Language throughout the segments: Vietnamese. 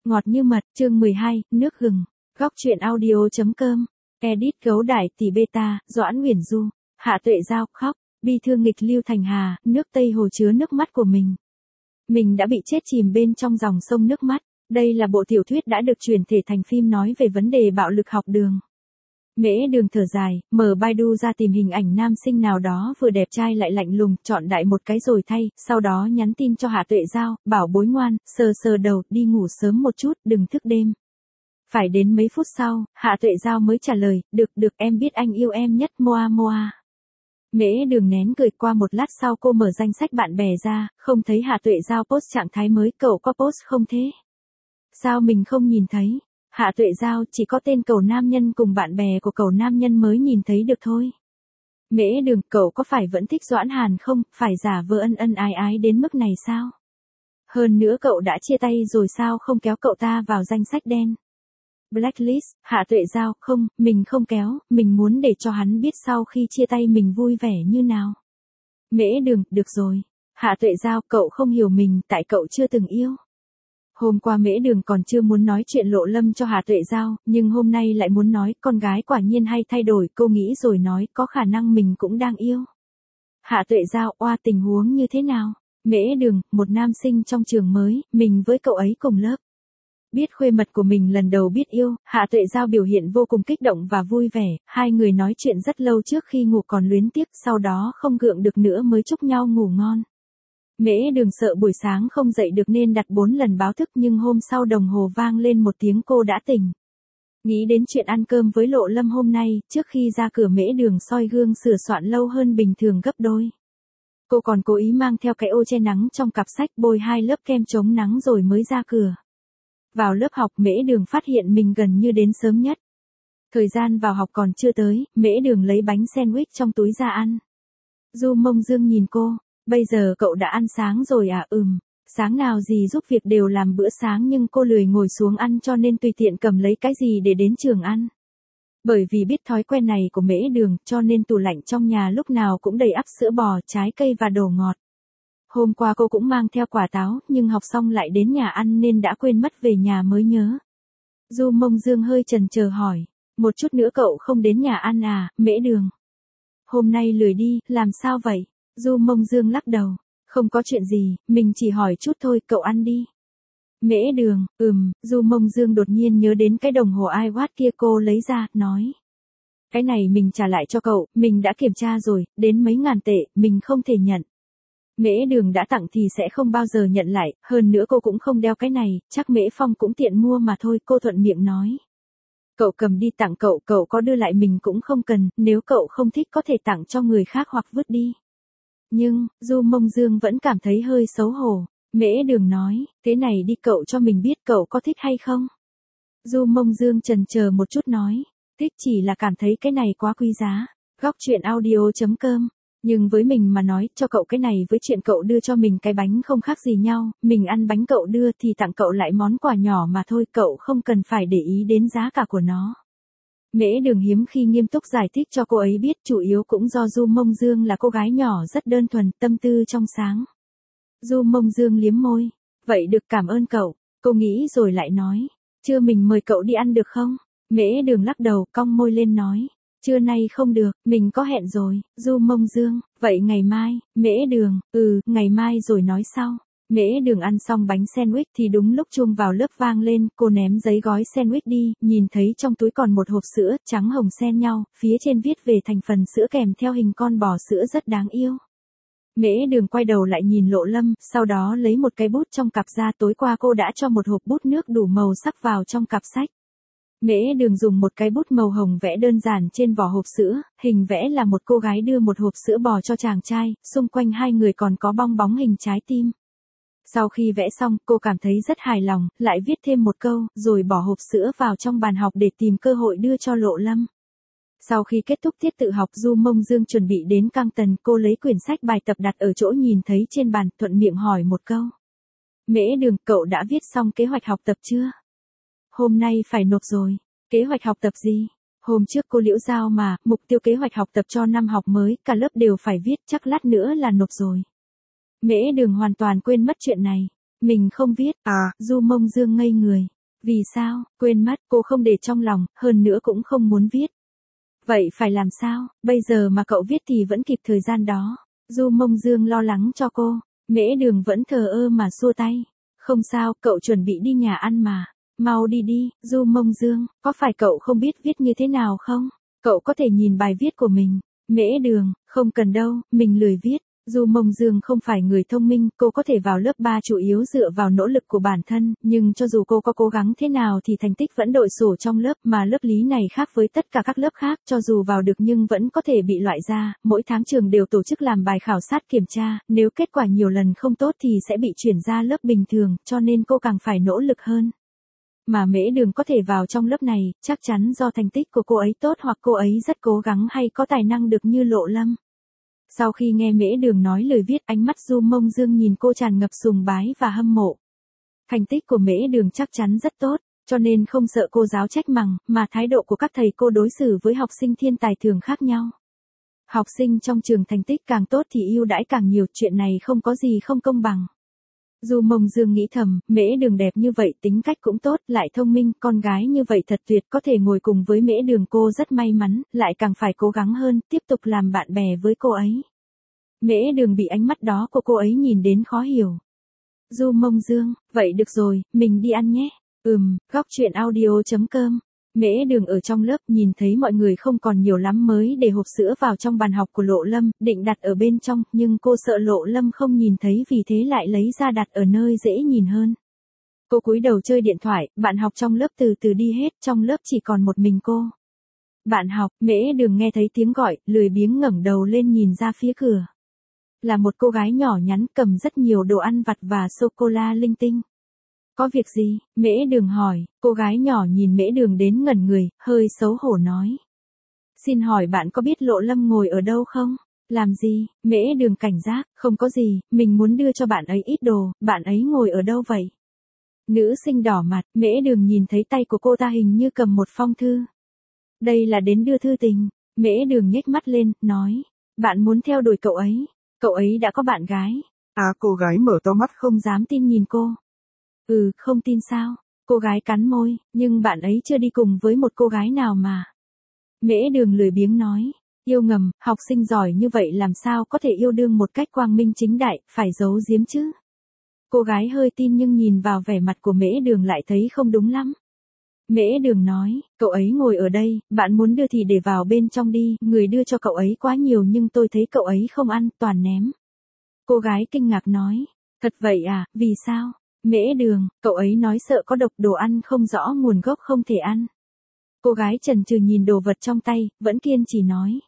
Ngọt như mật, chương 12, nước gừng. Góc truyện audio.com. Edit gấu đại tỷ beta, Doãn Uyển Du. Hạ Tuệ Giao, khóc. Bi thương nghịch lưu thành hà, nước Tây Hồ chứa nước mắt của mình. Mình đã bị chết chìm bên trong dòng sông nước mắt. Đây là bộ tiểu thuyết đã được chuyển thể thành phim nói về vấn đề bạo lực học đường. Mễ Đường thở dài, mở Baidu ra tìm hình ảnh nam sinh nào đó vừa đẹp trai lại lạnh lùng, chọn đại một cái rồi thay, sau đó nhắn tin cho Hạ Tuệ Giao, bảo bối ngoan, sờ sờ đầu, đi ngủ sớm một chút, đừng thức đêm. Phải đến mấy phút sau, Hạ Tuệ Giao mới trả lời, được em biết anh yêu em nhất, moa moa. Mễ Đường nén cười, qua một lát sau cô mở danh sách bạn bè ra, không thấy Hạ Tuệ Giao post trạng thái mới, cậu có post không thế? Sao mình không nhìn thấy? Hạ Tuệ Giao, chỉ có tên cậu nam nhân cùng bạn bè của cậu nam nhân mới nhìn thấy được thôi. Mễ Đường, cậu có phải vẫn thích Doãn Hàn không, phải giả vờ ân ân ái ái đến mức này sao? Hơn nữa cậu đã chia tay rồi sao không kéo cậu ta vào danh sách đen? Blacklist, Hạ Tuệ Giao, không, mình không kéo, mình muốn để cho hắn biết sau khi chia tay mình vui vẻ như nào. Mễ Đường, được rồi. Hạ Tuệ Giao, cậu không hiểu mình, tại cậu chưa từng yêu. Hôm qua Mễ Đường còn chưa muốn nói chuyện Lộ Lâm cho Hạ Tuệ Giao, nhưng hôm nay lại muốn nói, con gái quả nhiên hay thay đổi, cô nghĩ rồi nói, có khả năng mình cũng đang yêu. Hạ Tuệ Giao, oa, tình huống như thế nào? Mễ Đường, một nam sinh trong trường mới, mình với cậu ấy cùng lớp. Biết khuê mật của mình lần đầu biết yêu, Hạ Tuệ Giao biểu hiện vô cùng kích động và vui vẻ, hai người nói chuyện rất lâu trước khi ngủ còn luyến tiếc, sau đó không gượng được nữa mới chúc nhau ngủ ngon. Mễ Đường sợ buổi sáng không dậy được nên đặt 4 lần báo thức, nhưng hôm sau đồng hồ vang lên một tiếng cô đã tỉnh. Nghĩ đến chuyện ăn cơm với Lộ Lâm hôm nay, trước khi ra cửa Mễ Đường soi gương sửa soạn lâu hơn bình thường gấp đôi. Cô còn cố ý mang theo cái ô che nắng trong cặp sách, bôi 2 lớp kem chống nắng rồi mới ra cửa. Vào lớp học Mễ Đường phát hiện mình gần như đến sớm nhất. Thời gian vào học còn chưa tới, Mễ Đường lấy bánh sandwich trong túi ra ăn. Du Mông Dương nhìn cô. Bây giờ cậu đã ăn sáng rồi à? Sáng nào gì giúp việc đều làm bữa sáng nhưng cô lười ngồi xuống ăn cho nên tùy tiện cầm lấy cái gì để đến trường ăn. Bởi vì biết thói quen này của Mễ Đường cho nên tủ lạnh trong nhà lúc nào cũng đầy ắp sữa bò, trái cây và đồ ngọt. Hôm qua cô cũng mang theo quả táo nhưng học xong lại đến nhà ăn nên đã quên mất, về nhà mới nhớ. Du Mông Dương hơi chần chờ hỏi, một chút nữa cậu không đến nhà ăn à? Mễ Đường, hôm nay lười đi, làm sao vậy? Du Mông Dương lắc đầu, không có chuyện gì, mình chỉ hỏi chút thôi, cậu ăn đi. Mễ Đường, Du Mông Dương đột nhiên nhớ đến cái đồng hồ iWatch kia cô lấy ra, nói. Cái này mình trả lại cho cậu, mình đã kiểm tra rồi, đến mấy ngàn tệ, mình không thể nhận. Mễ Đường đã tặng thì sẽ không bao giờ nhận lại, hơn nữa cô cũng không đeo cái này, chắc Mễ Phong cũng tiện mua mà thôi, cô thuận miệng nói. Cậu cầm đi tặng cậu, cậu có đưa lại mình cũng không cần, nếu cậu không thích có thể tặng cho người khác hoặc vứt đi. Nhưng, Du Mông Dương vẫn cảm thấy hơi xấu hổ. Mễ Đường nói, thế này đi, cậu cho mình biết cậu có thích hay không? Du Mông Dương chần chờ một chút nói, thích, chỉ là cảm thấy cái này quá quý giá. Góc truyện audio.com. Nhưng với mình mà nói, cho cậu cái này với chuyện cậu đưa cho mình cái bánh không khác gì nhau, mình ăn bánh cậu đưa thì tặng cậu lại món quà nhỏ mà thôi, cậu không cần phải để ý đến giá cả của nó. Mễ Đường hiếm khi nghiêm túc giải thích cho cô ấy biết, chủ yếu cũng do Du Mông Dương là cô gái nhỏ rất đơn thuần, tâm tư trong sáng. Du Mông Dương liếm môi, vậy được, cảm ơn cậu. Cô nghĩ rồi lại nói, trưa mình mời cậu đi ăn được không? Mễ Đường lắc đầu, cong môi lên nói, trưa nay không được, mình có hẹn rồi. Du Mông Dương, vậy ngày mai? Mễ Đường, ngày mai rồi nói sau. Mễ Đường ăn xong bánh sandwich thì đúng lúc chuông vào lớp vang lên, cô ném giấy gói sandwich đi, nhìn thấy trong túi còn một hộp sữa, trắng hồng xen nhau, phía trên viết về thành phần sữa kèm theo hình con bò sữa rất đáng yêu. Mễ Đường quay đầu lại nhìn Lộ Lâm, sau đó lấy một cái bút trong cặp ra, tối qua cô đã cho một hộp bút nước đủ màu sắc vào trong cặp sách. Mễ Đường dùng một cái bút màu hồng vẽ đơn giản trên vỏ hộp sữa, hình vẽ là một cô gái đưa một hộp sữa bò cho chàng trai, xung quanh hai người còn có bong bóng hình trái tim. Sau khi vẽ xong, cô cảm thấy rất hài lòng, lại viết thêm một câu, rồi bỏ hộp sữa vào trong bàn học để tìm cơ hội đưa cho Lộ Lâm. Sau khi kết thúc tiết tự học, Du Mông Dương chuẩn bị đến căng tần, cô lấy quyển sách bài tập đặt ở chỗ nhìn thấy trên bàn, thuận miệng hỏi một câu. Mễ Đường, cậu đã viết xong kế hoạch học tập chưa? Hôm nay phải nộp rồi. Kế hoạch học tập gì? Hôm trước cô Liễu giao mà, mục tiêu kế hoạch học tập cho năm học mới, cả lớp đều phải viết, chắc lát nữa là nộp rồi. Mễ Đường hoàn toàn quên mất chuyện này. Mình không viết, Du Mông Dương ngây người. Vì sao? Quên mất, cô không để trong lòng, hơn nữa cũng không muốn viết. Vậy phải làm sao? Bây giờ mà cậu viết thì vẫn kịp thời gian đó. Du Mông Dương lo lắng cho cô. Mễ Đường vẫn thờ ơ mà xua tay. Không sao, cậu chuẩn bị đi nhà ăn mà. Mau đi đi, Du Mông Dương, có phải cậu không biết viết như thế nào không? Cậu có thể nhìn bài viết của mình. Mễ Đường, không cần đâu, mình lười viết. Du Mông Dương không phải người thông minh, cô có thể vào lớp 3 chủ yếu dựa vào nỗ lực của bản thân, nhưng cho dù cô có cố gắng thế nào thì thành tích vẫn đội sổ trong lớp, mà lớp lý này khác với tất cả các lớp khác, cho dù vào được nhưng vẫn có thể bị loại ra, mỗi tháng trường đều tổ chức làm bài khảo sát kiểm tra, nếu kết quả nhiều lần không tốt thì sẽ bị chuyển ra lớp bình thường, cho nên cô càng phải nỗ lực hơn. Mà Mễ Đường có thể vào trong lớp này, chắc chắn do thành tích của cô ấy tốt hoặc cô ấy rất cố gắng hay có tài năng được như Lộ Lâm. Sau khi nghe Mễ Đường nói lời viết, ánh mắt Du Mông Dương nhìn cô tràn ngập sùng bái và hâm mộ. Thành tích của Mễ Đường chắc chắn rất tốt, cho nên không sợ cô giáo trách mắng, mà thái độ của các thầy cô đối xử với học sinh thiên tài thường khác nhau. Học sinh trong trường thành tích càng tốt thì ưu đãi càng nhiều, chuyện này không có gì không công bằng. Du Mông Dương nghĩ thầm, Mễ Đường đẹp như vậy, tính cách cũng tốt, lại thông minh, con gái như vậy thật tuyệt, có thể ngồi cùng với Mễ Đường cô rất may mắn, lại càng phải cố gắng hơn, tiếp tục làm bạn bè với cô ấy. Mễ Đường bị ánh mắt đó của cô ấy nhìn đến khó hiểu. Du Mông Dương, vậy được rồi, mình đi ăn nhé. Góc truyện audio.com. Mễ Đường ở trong lớp nhìn thấy mọi người không còn nhiều lắm mới để hộp sữa vào trong bàn học của Lộ Lâm, định đặt ở bên trong, nhưng cô sợ Lộ Lâm không nhìn thấy vì thế lại lấy ra đặt ở nơi dễ nhìn hơn. Cô cúi đầu chơi điện thoại, bạn học trong lớp từ từ đi hết, trong lớp chỉ còn một mình cô. Bạn học, Mễ Đường nghe thấy tiếng gọi, lười biếng ngẩng đầu lên nhìn ra phía cửa. Là một cô gái nhỏ nhắn cầm rất nhiều đồ ăn vặt và sô-cô-la linh tinh. Có việc gì? Mễ Đường hỏi, cô gái nhỏ nhìn Mễ Đường đến ngẩn người, hơi xấu hổ nói. Xin hỏi bạn có biết Lộ Lâm ngồi ở đâu không? Làm gì? Mễ Đường cảnh giác, không có gì, mình muốn đưa cho bạn ấy ít đồ, bạn ấy ngồi ở đâu vậy? Nữ sinh đỏ mặt, Mễ Đường nhìn thấy tay của cô ta hình như cầm một phong thư. Đây là đến đưa thư tình. Mễ Đường nhếch mắt lên, nói. Bạn muốn theo đuổi cậu ấy đã có bạn gái. Cô gái mở to mắt không dám tin nhìn cô. Không tin sao? Cô gái cắn môi, nhưng bạn ấy chưa đi cùng với một cô gái nào mà. Mễ Đường lười biếng nói, yêu ngầm, học sinh giỏi như vậy làm sao có thể yêu đương một cách quang minh chính đại, phải giấu giếm chứ. Cô gái hơi tin nhưng nhìn vào vẻ mặt của Mễ Đường lại thấy không đúng lắm. Mễ Đường nói, cậu ấy ngồi ở đây, bạn muốn đưa thì để vào bên trong đi, người đưa cho cậu ấy quá nhiều nhưng tôi thấy cậu ấy không ăn, toàn ném. Cô gái kinh ngạc nói, thật vậy à, vì sao? Mễ Đường, cậu ấy nói sợ có độc, đồ ăn không rõ nguồn gốc không thể ăn. Cô gái chần chừ nhìn đồ vật trong tay, vẫn kiên trì nói.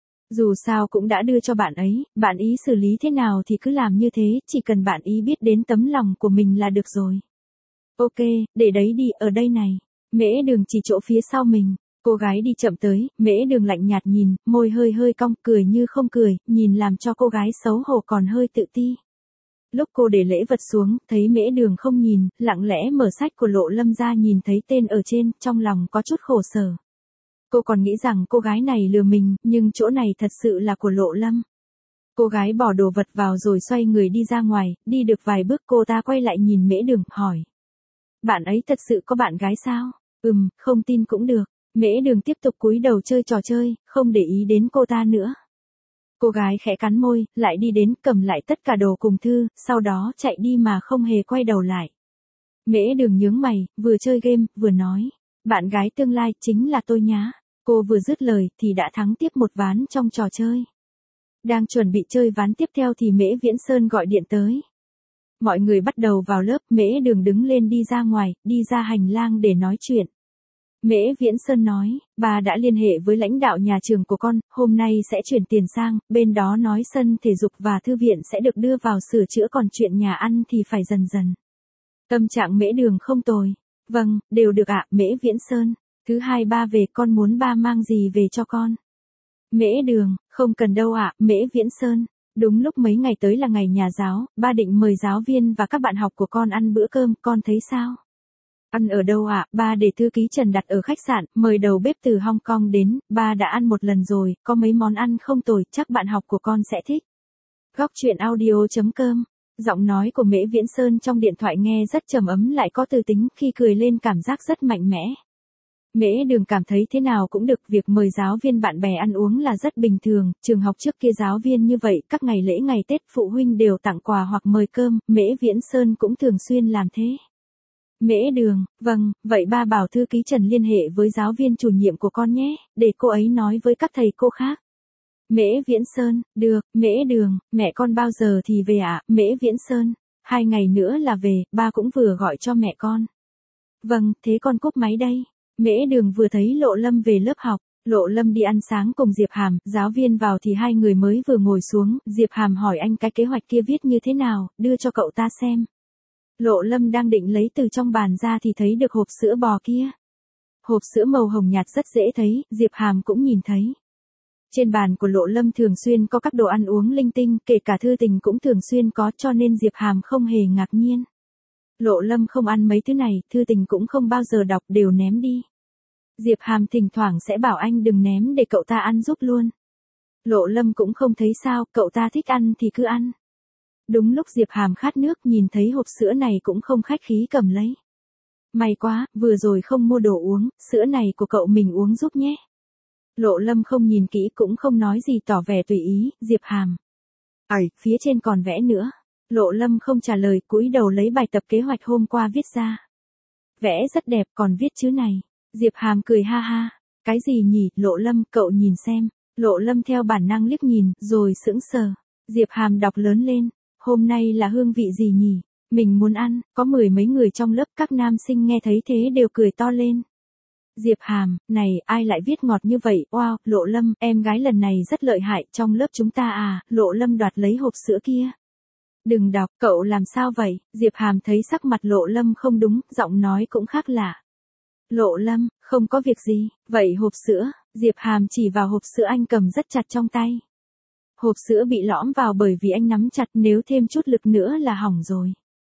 Dù sao cũng đã đưa cho bạn ấy, bạn ý xử lý thế nào thì cứ làm như thế, chỉ cần bạn ý biết đến tấm lòng của mình là được rồi. Ok, để đấy đi, ở đây này. Mễ Đường chỉ chỗ phía sau mình. Cô gái đi chậm tới, Mễ Đường lạnh nhạt nhìn, môi hơi hơi cong, cười như không cười, nhìn làm cho cô gái xấu hổ còn hơi tự ti. Lúc cô để lễ vật xuống, thấy Mễ Đường không nhìn, lặng lẽ mở sách của Lộ Lâm ra nhìn thấy tên ở trên, trong lòng có chút khổ sở. Cô còn nghĩ rằng cô gái này lừa mình, nhưng chỗ này thật sự là của Lộ Lâm. Cô gái bỏ đồ vật vào rồi xoay người đi ra ngoài, đi được vài bước cô ta quay lại nhìn Mễ Đường, hỏi. Bạn ấy thật sự có bạn gái sao? Không tin cũng được. Mễ Đường tiếp tục cúi đầu chơi trò chơi, không để ý đến cô ta nữa. Cô gái khẽ cắn môi, lại đi đến, cầm lại tất cả đồ cùng thư, sau đó chạy đi mà không hề quay đầu lại. Mễ Đường nhướng mày, vừa chơi game, vừa nói. Bạn gái tương lai chính là tôi nhá. Cô vừa dứt lời thì đã thắng tiếp một ván trong trò chơi. Đang chuẩn bị chơi ván tiếp theo thì Mễ Viễn Sơn gọi điện tới. Mọi người bắt đầu vào lớp, Mễ Đường đứng lên đi ra ngoài, đi ra hành lang để nói chuyện. Mễ Viễn Sơn nói, bà đã liên hệ với lãnh đạo nhà trường của con, hôm nay sẽ chuyển tiền sang, bên đó nói sân thể dục và thư viện sẽ được đưa vào sửa chữa, còn chuyện nhà ăn thì phải dần dần. Tâm trạng Mễ Đường không tồi. Vâng, đều được ạ, Mễ Viễn Sơn. Thứ hai ba về, con muốn ba mang gì về cho con? Mễ Đường, không cần đâu ạ, Mễ Viễn Sơn. Đúng lúc mấy ngày tới là ngày nhà giáo, ba định mời giáo viên và các bạn học của con ăn bữa cơm, con thấy sao? Ăn ở đâu ạ? Ba để thư ký Trần đặt ở khách sạn, mời đầu bếp từ Hong Kong đến, ba đã ăn một lần rồi, có mấy món ăn không tồi, chắc bạn học của con sẽ thích. Góc truyện audio.com Giọng nói của Mễ Viễn Sơn trong điện thoại nghe rất trầm ấm lại có từ tính, khi cười lên cảm giác rất mạnh mẽ. Mễ Đường cảm thấy thế nào cũng được, việc mời giáo viên bạn bè ăn uống là rất bình thường, trường học trước kia giáo viên như vậy, các ngày lễ ngày Tết phụ huynh đều tặng quà hoặc mời cơm, Mễ Viễn Sơn cũng thường xuyên làm thế. Mễ Đường, vâng, vậy ba bảo thư ký Trần liên hệ với giáo viên chủ nhiệm của con nhé, để cô ấy nói với các thầy cô khác. Mễ Viễn Sơn, được, Mễ Đường, mẹ con bao giờ thì về ạ? Mễ Viễn Sơn, 2 ngày nữa là về, ba cũng vừa gọi cho mẹ con. Vâng, thế con cúp máy đây. Mễ Đường vừa thấy Lộ Lâm về lớp học, Lộ Lâm đi ăn sáng cùng Diệp Hàm, giáo viên vào thì hai người mới vừa ngồi xuống, Diệp Hàm hỏi anh cái kế hoạch kia viết như thế nào, đưa cho cậu ta xem. Lộ Lâm đang định lấy từ trong bàn ra thì thấy được hộp sữa bò kia. Hộp sữa màu hồng nhạt rất dễ thấy, Diệp Hàm cũng nhìn thấy. Trên bàn của Lộ Lâm thường xuyên có các đồ ăn uống linh tinh, kể cả thư tình cũng thường xuyên có, cho nên Diệp Hàm không hề ngạc nhiên. Lộ Lâm không ăn mấy thứ này, thư tình cũng không bao giờ đọc, đều ném đi. Diệp Hàm thỉnh thoảng sẽ bảo anh đừng ném để cậu ta ăn giúp luôn. Lộ Lâm cũng không thấy sao, cậu ta thích ăn thì cứ ăn. Đúng lúc Diệp Hàm khát nước nhìn thấy hộp sữa này cũng không khách khí cầm lấy. May quá, vừa rồi không mua đồ uống, sữa này của cậu mình uống giúp nhé. Lộ Lâm không nhìn kỹ cũng không nói gì, tỏ vẻ tùy ý. Diệp Hàm. Phía trên còn vẽ nữa. Lộ Lâm không trả lời, cúi đầu lấy bài tập kế hoạch hôm qua viết ra. Vẽ rất đẹp, còn viết chữ này. Diệp Hàm cười ha ha. Cái gì nhỉ? Lộ Lâm, cậu nhìn xem. Lộ Lâm theo bản năng liếc nhìn, rồi sững sờ. Diệp Hàm đọc lớn lên. Hôm nay là hương vị gì nhỉ? Mình muốn ăn. Có 10 mấy người trong lớp, các nam sinh nghe thấy thế đều cười to lên. Diệp Hàm, này, ai lại viết ngọt như vậy? Wow, Lộ Lâm, em gái lần này rất lợi hại, trong lớp chúng ta à? Lộ Lâm đoạt lấy hộp sữa kia. Đừng đọc, cậu làm sao vậy? Diệp Hàm thấy sắc mặt Lộ Lâm không đúng, giọng nói cũng khác lạ. Lộ Lâm, không có việc gì, vậy hộp sữa, Diệp Hàm chỉ vào hộp sữa anh cầm rất chặt trong tay. Hộp sữa bị lõm vào bởi vì anh nắm chặt, nếu thêm chút lực nữa là hỏng rồi.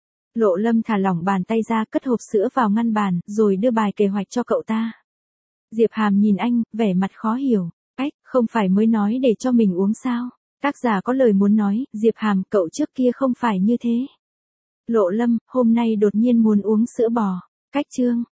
Lộ Lâm thả lỏng bàn tay ra, cất hộp sữa vào ngăn bàn, rồi đưa bài kế hoạch cho cậu ta. Diệp Hàm nhìn anh, vẻ mặt khó hiểu. Không phải mới nói để cho mình uống sao? Tác giả có lời muốn nói, Diệp Hàm, cậu trước kia không phải như thế. Lộ Lâm, hôm nay đột nhiên muốn uống sữa bò. Chương